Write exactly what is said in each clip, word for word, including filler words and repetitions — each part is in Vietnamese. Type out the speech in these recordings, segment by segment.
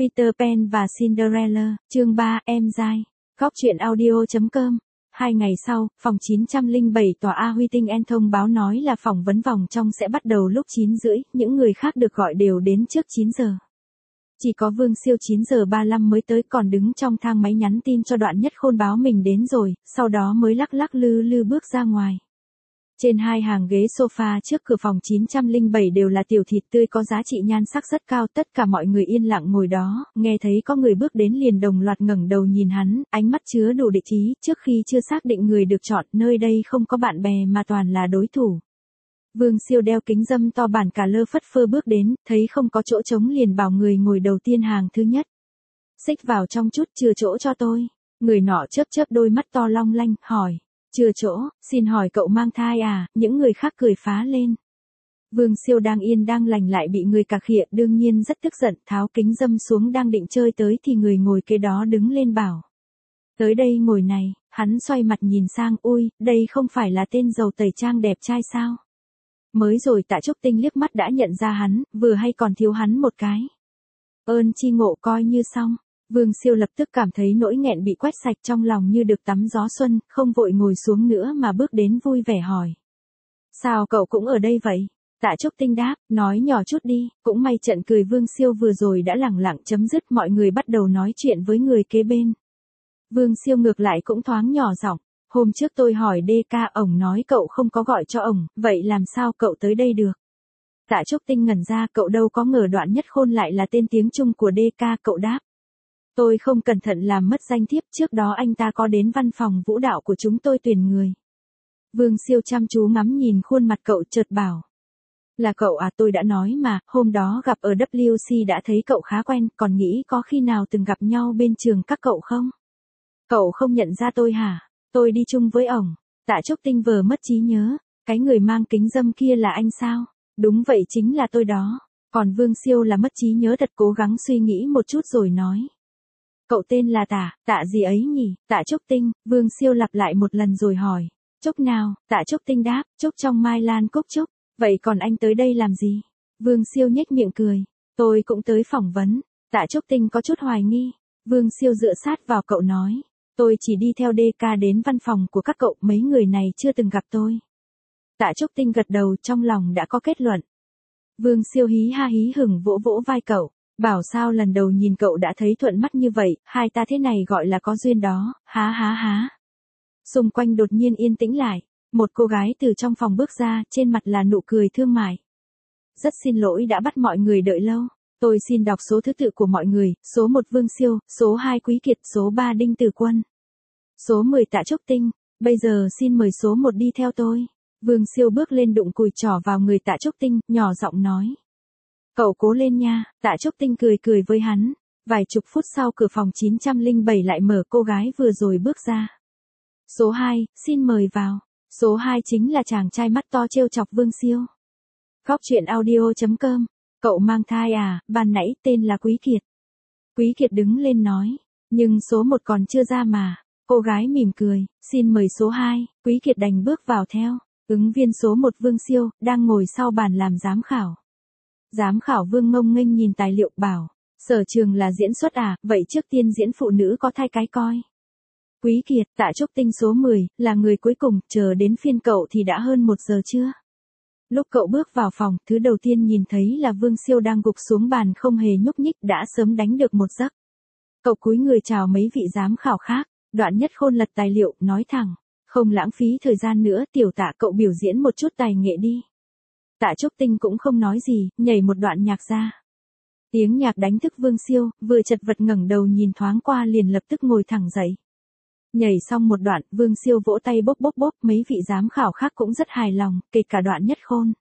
Peter Pan và Cinderella, chương ba, em dai. Góc truyện audio chấm com. Hai ngày sau, phòng chín không bảy tòa A Huy Tinh En thông báo nói là phỏng vấn vòng trong sẽ bắt đầu lúc chín rưỡi, những người khác được gọi đều đến trước chín giờ. Chỉ có Vương Siêu chín giờ ba mươi lăm mới tới, còn đứng trong thang máy nhắn tin cho Đoạn Nhất Khôn báo mình đến rồi, sau đó mới lắc lắc lư lư bước ra ngoài. Trên hai hàng ghế sofa trước cửa phòng chín không bảy đều là tiểu thịt tươi có giá trị nhan sắc rất cao, tất cả mọi người yên lặng ngồi đó, nghe thấy có người bước đến liền đồng loạt ngẩng đầu nhìn hắn, ánh mắt chứa đủ địch ý, trước khi chưa xác định người được chọn, nơi đây không có bạn bè mà toàn là đối thủ. Vương Siêu đeo kính râm to bản cà lơ phất phơ bước đến, thấy không có chỗ trống liền bảo người ngồi đầu tiên hàng thứ nhất. Xích vào trong chút, chừa chỗ cho tôi. Người nọ chớp chớp đôi mắt to long lanh, hỏi. Chừa chỗ, xin hỏi cậu mang thai à? Những người khác cười phá lên. Vương Siêu đang yên đang lành lại bị người cà khịa, đương nhiên rất tức giận, tháo kính râm xuống đang định chơi tới thì người ngồi kế đó đứng lên bảo. Tới đây ngồi này, hắn xoay mặt nhìn sang, ui, đây không phải là tên giàu tẩy trang đẹp trai sao? Mới rồi Tạ Trúc Tinh liếc mắt đã nhận ra hắn, vừa hay còn thiếu hắn một cái. Ơn chi ngộ coi như xong. Vương Siêu lập tức cảm thấy nỗi nghẹn bị quét sạch trong lòng như được tắm gió xuân, không vội ngồi xuống nữa mà bước đến vui vẻ hỏi. Sao cậu cũng ở đây vậy? Tạ Trúc Tinh đáp, nói nhỏ chút đi, cũng may trận cười Vương Siêu vừa rồi đã lẳng lặng chấm dứt, mọi người bắt đầu nói chuyện với người kế bên. Vương Siêu ngược lại cũng thoáng nhỏ giọng, hôm trước tôi hỏi đê ca, ổng nói cậu không có gọi cho ổng, vậy làm sao cậu tới đây được? Tạ Trúc Tinh ngẩn ra, cậu đâu có ngờ Đoạn Nhất Khôn lại là tên tiếng Trung của đê ca, cậu đáp. Tôi không cẩn thận làm mất danh thiếp, trước đó anh ta có đến văn phòng vũ đạo của chúng tôi tuyển người. Vương Siêu chăm chú ngắm nhìn khuôn mặt cậu chợt bảo. Là cậu à, tôi đã nói mà, hôm đó gặp ở W C đã thấy cậu khá quen, còn nghĩ có khi nào từng gặp nhau bên trường các cậu không? Cậu không nhận ra tôi hả? Tôi đi chung với ổng. Tạ Trúc Tinh vờ mất trí nhớ, cái người mang kính râm kia là anh sao? Đúng vậy, chính là tôi đó. Còn Vương Siêu là mất trí nhớ thật, cố gắng suy nghĩ một chút rồi nói. Cậu tên là Tạ, Tạ gì ấy nhỉ? Tạ Trúc Tinh. Vương Siêu lặp lại một lần rồi hỏi. Trúc nào? Tạ Trúc Tinh đáp, Trúc trong Mai Lan Cúc Trúc. Vậy còn anh tới đây làm gì? Vương Siêu nhếch miệng cười. Tôi cũng tới phỏng vấn. Tạ Trúc Tinh có chút hoài nghi. Vương Siêu dựa sát vào cậu nói. Tôi chỉ đi theo đê ca đến văn phòng của các cậu, mấy người này chưa từng gặp tôi. Tạ Trúc Tinh gật đầu, trong lòng đã có kết luận. Vương Siêu hí ha hí hửng vỗ vỗ vai cậu. Bảo sao lần đầu nhìn cậu đã thấy thuận mắt như vậy, hai ta thế này gọi là có duyên đó, há há há. Xung quanh đột nhiên yên tĩnh lại, một cô gái từ trong phòng bước ra, trên mặt là nụ cười thương mại. Rất xin lỗi đã bắt mọi người đợi lâu, tôi xin đọc số thứ tự của mọi người, số một Vương Siêu, số hai Quý Kiệt, số ba Đinh Tử Quân. Số mười Tạ Trúc Tinh, bây giờ xin mời số một đi theo tôi. Vương Siêu bước lên đụng cùi trỏ vào người Tạ Trúc Tinh, nhỏ giọng nói. Cậu cố lên nha, Tạ Trúc Tinh cười cười với hắn. Vài chục phút sau cửa phòng chín không bảy lại mở, cô gái vừa rồi bước ra. Số hai, xin mời vào. Số hai chính là chàng trai mắt to trêu chọc Vương Siêu. Góc truyện audio chấm com. Cậu mang thai à, ban nãy tên là Quý Kiệt. Quý Kiệt đứng lên nói. Nhưng số một còn chưa ra mà. Cô gái mỉm cười, xin mời số hai, Quý Kiệt đành bước vào theo. Ứng viên số một Vương Siêu, đang ngồi sau bàn làm giám khảo. Giám khảo Vương ngông nghênh nhìn tài liệu bảo, sở trường là diễn xuất à, vậy trước tiên diễn phụ nữ có thai cái coi. Quý Kiệt, Tạ Trúc Tinh số mười, là người cuối cùng, chờ đến phiên cậu thì đã hơn một giờ chưa? Lúc cậu bước vào phòng, thứ đầu tiên nhìn thấy là Vương Siêu đang gục xuống bàn không hề nhúc nhích, đã sớm đánh được một giấc. Cậu cúi người chào mấy vị giám khảo khác, Đoạn Nhất Khôn lật tài liệu, nói thẳng, không lãng phí thời gian nữa, tiểu Tạ cậu biểu diễn một chút tài nghệ đi. Tạ Trúc Tinh cũng không nói gì, nhảy một đoạn nhạc ra. Tiếng nhạc đánh thức Vương Siêu, vừa chật vật ngẩng đầu nhìn thoáng qua liền lập tức ngồi thẳng dậy. Nhảy xong một đoạn, Vương Siêu vỗ tay bốp bốp bốp, mấy vị giám khảo khác cũng rất hài lòng, kể cả Đoạn Nhất Khôn.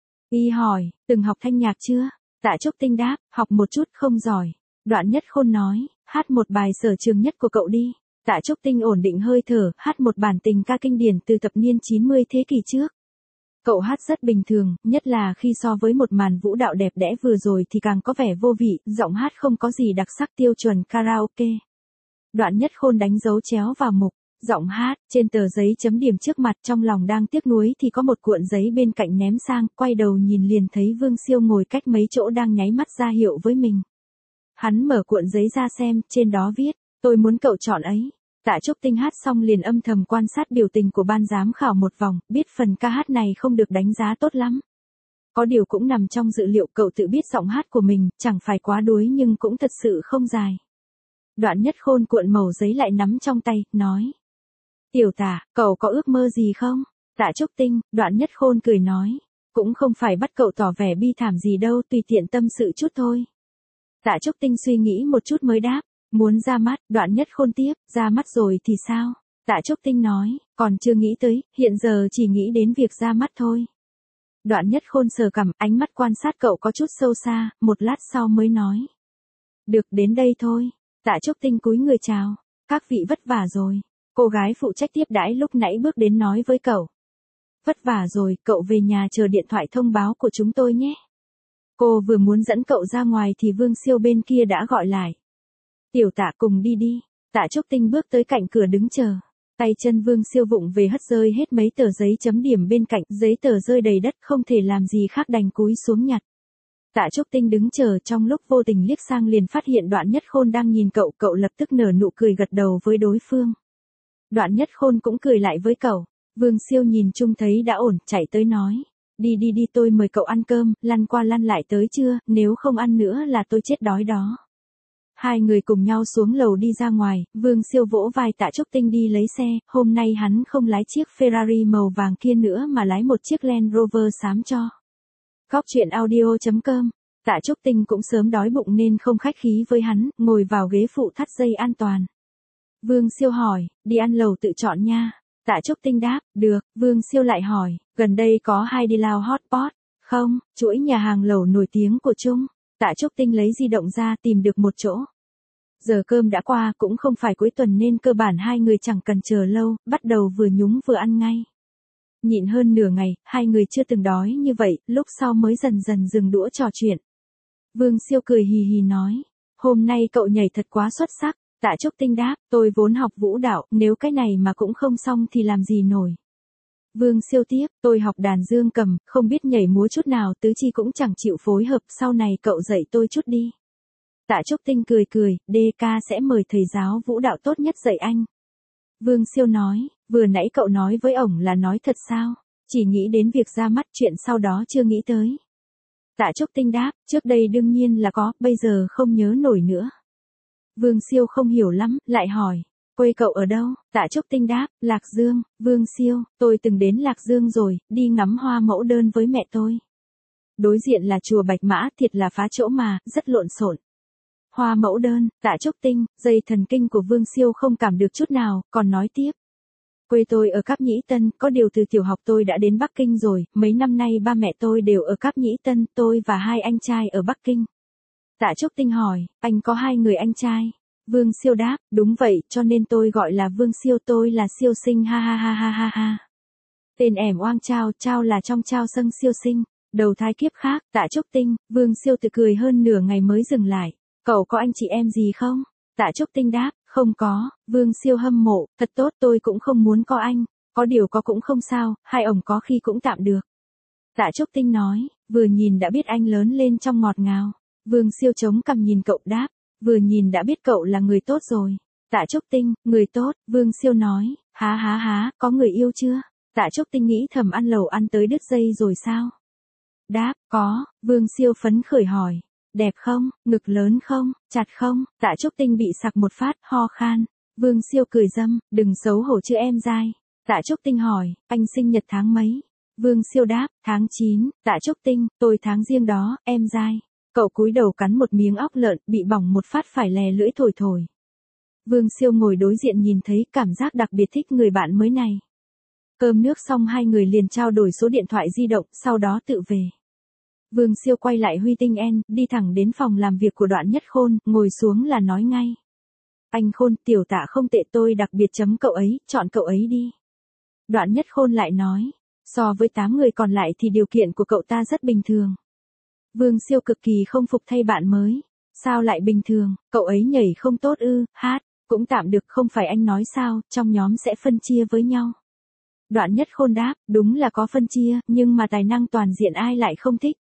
Y hỏi, từng học thanh nhạc chưa? Tạ Trúc Tinh đáp, học một chút, không giỏi. Đoạn Nhất Khôn nói, hát một bài sở trường nhất của cậu đi. Tạ Trúc Tinh ổn định hơi thở, hát một bản tình ca kinh điển từ thập niên chín mươi thế kỷ trước. Cậu hát rất bình thường, nhất là khi so với một màn vũ đạo đẹp đẽ vừa rồi thì càng có vẻ vô vị, giọng hát không có gì đặc sắc, tiêu chuẩn karaoke. Đoạn Nhất Khôn đánh dấu chéo vào mục, giọng hát, trên tờ giấy chấm điểm trước mặt, trong lòng đang tiếc nuối thì có một cuộn giấy bên cạnh ném sang, quay đầu nhìn liền thấy Vương Siêu ngồi cách mấy chỗ đang nháy mắt ra hiệu với mình. Hắn mở cuộn giấy ra xem, trên đó viết, tôi muốn cậu chọn ấy. Tạ Trúc Tinh hát xong liền âm thầm quan sát biểu tình của ban giám khảo một vòng, biết phần ca hát này không được đánh giá tốt lắm. Có điều cũng nằm trong dự liệu, cậu tự biết giọng hát của mình, chẳng phải quá đuối nhưng cũng thật sự không dài. Đoạn Nhất Khôn cuộn mẩu giấy lại nắm trong tay, nói. Tiểu Tạ, cậu có ước mơ gì không? Tạ Trúc Tinh, Đoạn Nhất Khôn cười nói. Cũng không phải bắt cậu tỏ vẻ bi thảm gì đâu, tùy tiện tâm sự chút thôi. Tạ Trúc Tinh suy nghĩ một chút mới đáp. Muốn ra mắt, Đoạn Nhất Khôn tiếp, ra mắt rồi thì sao? Tạ Trúc Tinh nói, còn chưa nghĩ tới, hiện giờ chỉ nghĩ đến việc ra mắt thôi. Đoạn Nhất Khôn sờ cằm, ánh mắt quan sát cậu có chút sâu xa, một lát sau mới nói. Được, đến đây thôi. Tạ Trúc Tinh cúi người chào. Các vị vất vả rồi. Cô gái phụ trách tiếp đãi lúc nãy bước đến nói với cậu. Vất vả rồi, cậu về nhà chờ điện thoại thông báo của chúng tôi nhé. Cô vừa muốn dẫn cậu ra ngoài thì Vương Siêu bên kia đã gọi lại. Tiểu Tạ, cùng đi đi. Tạ Trúc Tinh bước tới cạnh cửa đứng chờ. Tay chân Vương Siêu vụng về hất rơi hết mấy tờ giấy chấm điểm bên cạnh, giấy tờ rơi đầy đất, không thể làm gì khác đành cúi xuống nhặt. Tạ Trúc Tinh đứng chờ, trong lúc vô tình liếc sang liền phát hiện Đoạn Nhất Khôn đang nhìn cậu, cậu lập tức nở nụ cười gật đầu với đối phương. Đoạn Nhất Khôn cũng cười lại với cậu. Vương Siêu nhìn chung thấy đã ổn, chạy tới nói. Đi đi đi, tôi mời cậu ăn cơm, lăn qua lăn lại tới chưa, nếu không ăn nữa là tôi chết đói đó. Hai người cùng nhau xuống lầu đi ra ngoài, Vương Siêu vỗ vai Tạ Trúc Tinh đi lấy xe, hôm nay hắn không lái chiếc Ferrari màu vàng kia nữa mà lái một chiếc Land Rover xám cho. Góc truyện audio chấm com. Tạ Trúc Tinh cũng sớm đói bụng nên không khách khí với hắn, ngồi vào ghế phụ thắt dây an toàn. Vương Siêu hỏi, đi ăn lầu tự chọn nha. Tạ Trúc Tinh đáp, được. Vương Siêu lại hỏi, gần đây có hai đi lao hot pot, không, chuỗi nhà hàng lẩu nổi tiếng của Trung. Tạ Trúc Tinh lấy di động ra tìm được một chỗ. Giờ cơm đã qua, cũng không phải cuối tuần nên cơ bản hai người chẳng cần chờ lâu, bắt đầu vừa nhúng vừa ăn ngay. Nhịn hơn nửa ngày, hai người chưa từng đói như vậy, lúc sau mới dần dần dừng đũa trò chuyện. Vương Siêu cười hì hì nói, hôm nay cậu nhảy thật quá xuất sắc. Tạ Trúc Tinh đáp, tôi vốn học vũ đạo, nếu cái này mà cũng không xong thì làm gì nổi. Vương Siêu tiếp, tôi học đàn dương cầm, không biết nhảy múa chút nào, tứ chi cũng chẳng chịu phối hợp, sau này cậu dạy tôi chút đi. Tạ Trúc Tinh cười cười, đê ca sẽ mời thầy giáo vũ đạo tốt nhất dạy anh. Vương Siêu nói, vừa nãy cậu nói với ổng là nói thật sao, chỉ nghĩ đến việc ra mắt, chuyện sau đó chưa nghĩ tới. Tạ Trúc Tinh đáp, trước đây đương nhiên là có, bây giờ không nhớ nổi nữa. Vương Siêu không hiểu lắm, lại hỏi, quê cậu ở đâu? Tạ Trúc Tinh đáp, Lạc Dương. Vương Siêu, tôi từng đến Lạc Dương rồi, đi ngắm hoa mẫu đơn với mẹ tôi. Đối diện là chùa Bạch Mã, thiệt là phá chỗ mà, rất lộn xộn. Hoa mẫu đơn, Tạ Trúc Tinh, dây thần kinh của Vương Siêu không cảm được chút nào, còn nói tiếp. Quê tôi ở Cáp Nhĩ Tân, có điều từ tiểu học tôi đã đến Bắc Kinh rồi, mấy năm nay ba mẹ tôi đều ở Cáp Nhĩ Tân, tôi và hai anh trai ở Bắc Kinh. Tạ Trúc Tinh hỏi, anh có hai người anh trai? Vương Siêu đáp, đúng vậy, cho nên tôi gọi là Vương Siêu, tôi là siêu sinh, ha ha ha ha ha ha. Tên ẻm oang Trao, Trao là trong Trao Sâng siêu sinh, đầu thai kiếp khác. Tạ Trúc Tinh, Vương Siêu tự cười hơn nửa ngày mới dừng lại. Cậu có anh chị em gì không? Tạ Trúc Tinh đáp, không có. Vương Siêu hâm mộ, thật tốt, tôi cũng không muốn có anh, có điều có cũng không sao, hai ổng có khi cũng tạm được. Tạ Trúc Tinh nói, vừa nhìn đã biết anh lớn lên trong ngọt ngào. Vương Siêu chống cằm nhìn cậu đáp, vừa nhìn đã biết cậu là người tốt rồi. Tạ Trúc Tinh, người tốt. Vương Siêu nói, há há há, có người yêu chưa? Tạ Trúc Tinh nghĩ thầm ăn lẩu ăn tới đứt dây rồi sao? Đáp, có. Vương Siêu phấn khởi hỏi, đẹp không, ngực lớn không, chặt không? Tạ Trúc Tinh bị sặc một phát, ho khan. Vương Siêu cười dâm, đừng xấu hổ chứ em dai. Tạ Trúc Tinh hỏi, anh sinh nhật tháng mấy? Vương Siêu đáp, tháng chín. Tạ Trúc Tinh, tôi tháng riêng đó, em dai. Cậu cúi đầu cắn một miếng óc lợn, bị bỏng một phát phải lè lưỡi thổi thổi. Vương Siêu ngồi đối diện nhìn thấy, cảm giác đặc biệt thích người bạn mới này. Cơm nước xong hai người liền trao đổi số điện thoại di động, sau đó tự về. Vương Siêu quay lại Huy Tinh En, đi thẳng đến phòng làm việc của Đoạn Nhất Khôn, ngồi xuống là nói ngay. Anh Khôn, tiểu Tạ không tệ, tôi đặc biệt chấm cậu ấy, chọn cậu ấy đi. Đoạn Nhất Khôn lại nói, so với tám người còn lại thì điều kiện của cậu ta rất bình thường. Vương Siêu cực kỳ không phục thay bạn mới. Sao lại bình thường, cậu ấy nhảy không tốt ư, hát, cũng tạm được, không phải anh nói sao, trong nhóm sẽ phân chia với nhau. Đoạn Nhất Khôn đáp, đúng là có phân chia, nhưng mà tài năng toàn diện ai lại không thích.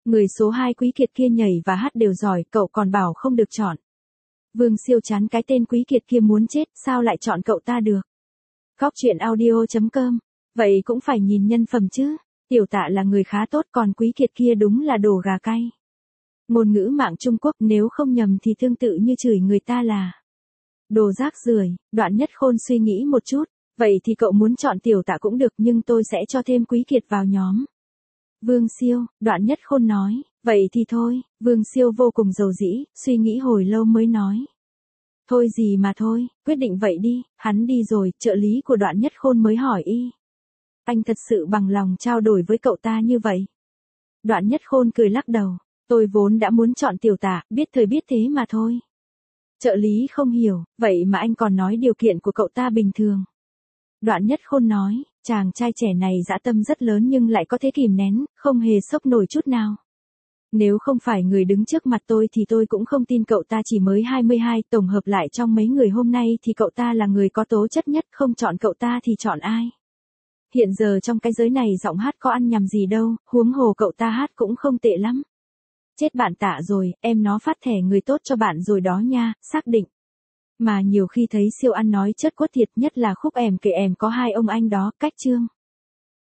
Người số hai Quý Kiệt kia nhảy và hát đều giỏi, cậu còn bảo không được chọn. Vương Siêu chán cái tên Quý Kiệt kia muốn chết, sao lại chọn cậu ta được. Góc chuyện audio chấm com. Vậy cũng phải nhìn nhân phẩm chứ. Tiểu Tạ là người khá tốt, còn Quý Kiệt kia đúng là đồ gà cay. Ngôn ngữ mạng Trung Quốc nếu không nhầm thì tương tự như chửi người ta là đồ rác rưởi. Đoạn Nhất Khôn suy nghĩ một chút. Vậy thì cậu muốn chọn Tiểu Tạ cũng được, nhưng tôi sẽ cho thêm Quý Kiệt vào nhóm. Vương Siêu, Đoạn Nhất Khôn nói. Vậy thì thôi. Vương Siêu vô cùng dầu dĩ, suy nghĩ hồi lâu mới nói. Thôi gì mà thôi, quyết định vậy đi. Hắn đi rồi, trợ lý của Đoạn Nhất Khôn mới hỏi y. Anh thật sự bằng lòng trao đổi với cậu ta như vậy? Đoạn Nhất Khôn cười lắc đầu. Tôi vốn đã muốn chọn Tiểu Tạ, biết thời biết thế mà thôi. Trợ lý không hiểu, vậy mà anh còn nói điều kiện của cậu ta bình thường. Đoạn Nhất Khôn nói, chàng trai trẻ này dã tâm rất lớn nhưng lại có thể kìm nén, không hề sốc nổi chút nào. Nếu không phải người đứng trước mặt tôi thì tôi cũng không tin cậu ta chỉ mới hai mươi hai, tổng hợp lại trong mấy người hôm nay thì cậu ta là người có tố chất nhất, không chọn cậu ta thì chọn ai. Hiện giờ trong cái giới này giọng hát có ăn nhầm gì đâu, huống hồ cậu ta hát cũng không tệ lắm. Chết bạn Tạ rồi, em nó phát thẻ người tốt cho bạn rồi đó nha, xác định. Mà nhiều khi thấy Siêu ăn nói chất quất thiệt, nhất là khúc Em Kể Em có hai ông anh đó, cách chương.